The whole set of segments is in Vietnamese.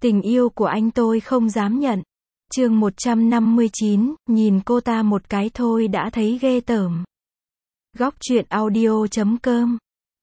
Tình yêu của anh tôi không dám nhận. Chương 159, nhìn cô ta một cái thôi đã thấy ghê tởm. Góc truyện audio.com.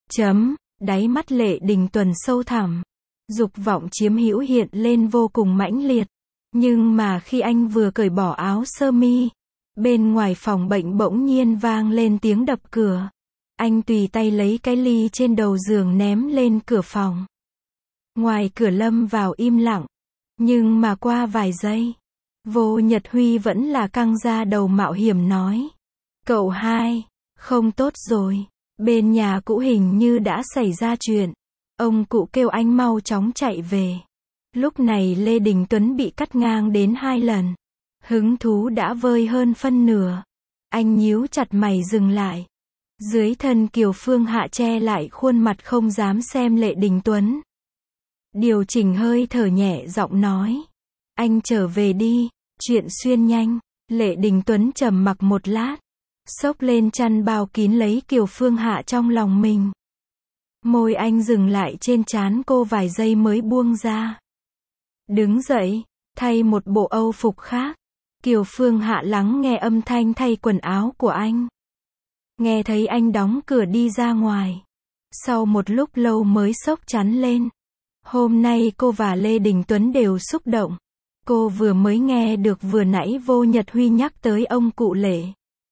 Đáy mắt Lệ Đình Tuấn sâu thẳm. Dục vọng chiếm hữu hiện lên vô cùng mãnh liệt. Nhưng mà khi anh vừa cởi bỏ áo sơ mi, bên ngoài phòng bệnh bỗng nhiên vang lên tiếng đập cửa. Anh tùy tay lấy cái ly trên đầu giường ném lên cửa phòng. Ngoài cửa lâm vào im lặng. Nhưng mà qua vài giây, Vô Nhật Huy vẫn là căng ra đầu mạo hiểm nói. Cậu hai, không tốt rồi. Bên nhà cũ hình như đã xảy ra chuyện. Ông cụ kêu anh mau chóng chạy về. Lúc này Lê Đình Tuấn bị cắt ngang đến 2 lần. Hứng thú đã vơi hơn phân nửa. Anh nhíu chặt mày dừng lại. Dưới thân Kiều Phương Hạ che lại khuôn mặt không dám xem Lệ Đình Tuấn. Điều chỉnh hơi thở nhẹ giọng nói. Anh trở về đi, chuyện xuyên nhanh. Lệ Đình Tuấn trầm mặc một lát. Xốc lên chăn bao kín lấy Kiều Phương Hạ trong lòng mình. Môi anh dừng lại trên trán cô vài giây mới buông ra. Đứng dậy, thay một bộ âu phục khác. Kiều Phương Hạ lắng nghe âm thanh thay quần áo của anh. Nghe thấy anh đóng cửa đi ra ngoài. Sau một lúc lâu mới xốc chắn lên. Hôm nay cô và Lê Đình Tuấn đều xúc động. Cô vừa mới nghe được vừa nãy Vô Nhật Huy nhắc tới ông cụ Lệ.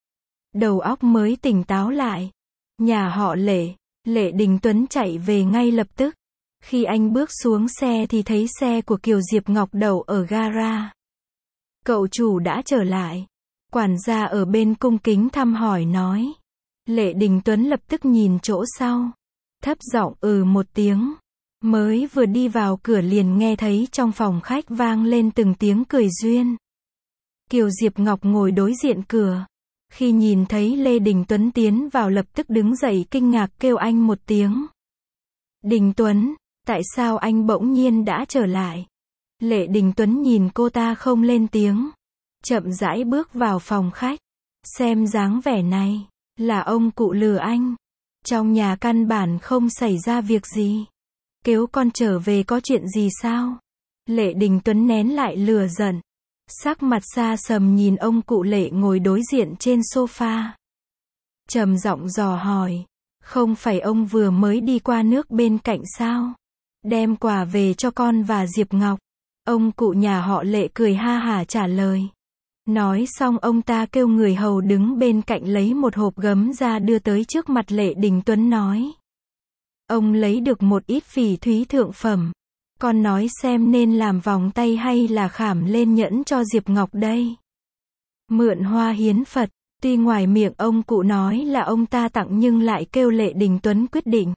Đầu óc mới tỉnh táo lại. Nhà họ Lệ, Lệ Đình Tuấn chạy về ngay lập tức. Khi anh bước xuống xe thì thấy xe của Kiều Diệp Ngọc đậu ở gara. Cậu chủ đã trở lại. Quản gia ở bên cung kính thăm hỏi nói. Lệ Đình Tuấn lập tức nhìn chỗ sau. Thấp giọng một tiếng. Mới vừa đi vào cửa liền nghe thấy trong phòng khách vang lên từng tiếng cười duyên. Kiều Diệp Ngọc ngồi đối diện cửa. Khi nhìn thấy Lê Đình Tuấn tiến vào lập tức đứng dậy kinh ngạc kêu anh một tiếng. Đình Tuấn, tại sao anh bỗng nhiên đã trở lại? Lệ Đình Tuấn nhìn cô ta không lên tiếng. Chậm rãi bước vào phòng khách. Xem dáng vẻ này, là ông cụ lừa anh. Trong nhà căn bản không xảy ra việc gì. Kêu con trở về có chuyện gì sao? Lệ Đình Tuấn nén lại lửa giận. Sắc mặt xa sầm nhìn ông cụ Lệ ngồi đối diện trên sofa. Trầm giọng dò hỏi. Không phải ông vừa mới đi qua nước bên cạnh sao? Đem quà về cho con và Diệp Ngọc. Ông cụ nhà họ Lệ cười ha hả trả lời. Nói xong ông ta kêu người hầu đứng bên cạnh lấy một hộp gấm ra đưa tới trước mặt Lệ Đình Tuấn nói. Ông lấy được một ít phỉ thúy thượng phẩm. Con nói xem nên làm vòng tay hay là khảm lên nhẫn cho Diệp Ngọc đây. Mượn hoa hiến Phật. Tuy ngoài miệng ông cụ nói là ông ta tặng nhưng lại kêu Lệ Đình Tuấn quyết định.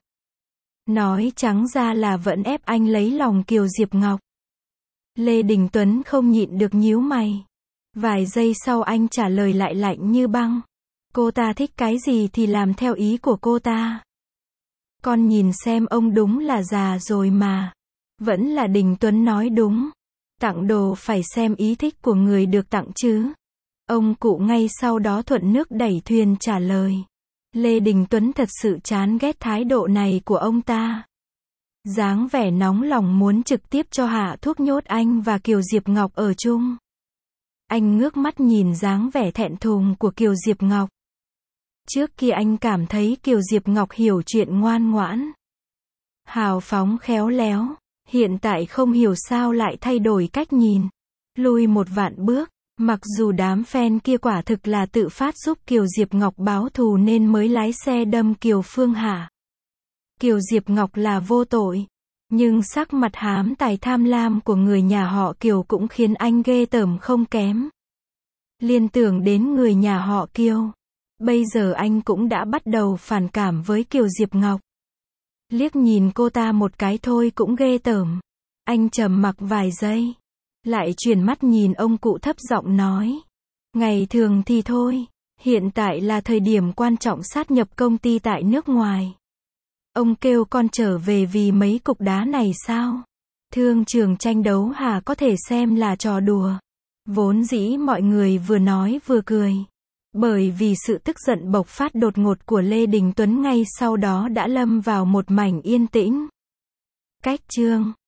Nói trắng ra là vẫn ép anh lấy lòng Kiều Diệp Ngọc. Lê Đình Tuấn không nhịn được nhíu mày. Vài giây sau anh trả lời lại lạnh như băng. Cô ta thích cái gì thì làm theo ý của cô ta. Con nhìn xem ông đúng là già rồi mà. Vẫn là Đình Tuấn nói đúng. Tặng đồ phải xem ý thích của người được tặng chứ. Ông cụ ngay sau đó thuận nước đẩy thuyền trả lời. Lê Đình Tuấn thật sự chán ghét thái độ này của ông ta. Dáng vẻ nóng lòng muốn trực tiếp cho hạ thuốc nhốt anh và Kiều Diệp Ngọc ở chung. Anh ngước mắt nhìn dáng vẻ thẹn thùng của Kiều Diệp Ngọc. Trước kia anh cảm thấy Kiều Diệp Ngọc hiểu chuyện ngoan ngoãn. Hào phóng khéo léo. Hiện tại không hiểu sao lại thay đổi cách nhìn. Lùi một vạn bước. Mặc dù đám fan kia quả thực là tự phát giúp Kiều Diệp Ngọc báo thù nên mới lái xe đâm Kiều Phương Hạ. Kiều Diệp Ngọc là vô tội. Nhưng sắc mặt hám tài tham lam của người nhà họ Kiều cũng khiến anh ghê tởm không kém. Liên tưởng đến người nhà họ Kiều. Bây giờ anh cũng đã bắt đầu phản cảm với Kiều Diệp Ngọc. Liếc nhìn cô ta một cái thôi cũng ghê tởm. Anh trầm mặc vài giây. Lại chuyển mắt nhìn ông cụ thấp giọng nói. Ngày thường thì thôi. Hiện tại là thời điểm quan trọng sát nhập công ty tại nước ngoài. Ông kêu con trở về vì mấy cục đá này sao? Thương trường tranh đấu hả có thể xem là trò đùa. Vốn dĩ mọi người vừa nói vừa cười. Bởi vì sự tức giận bộc phát đột ngột của Lê Đình Tuấn ngay sau đó đã lâm vào một mảnh yên tĩnh. Cách chương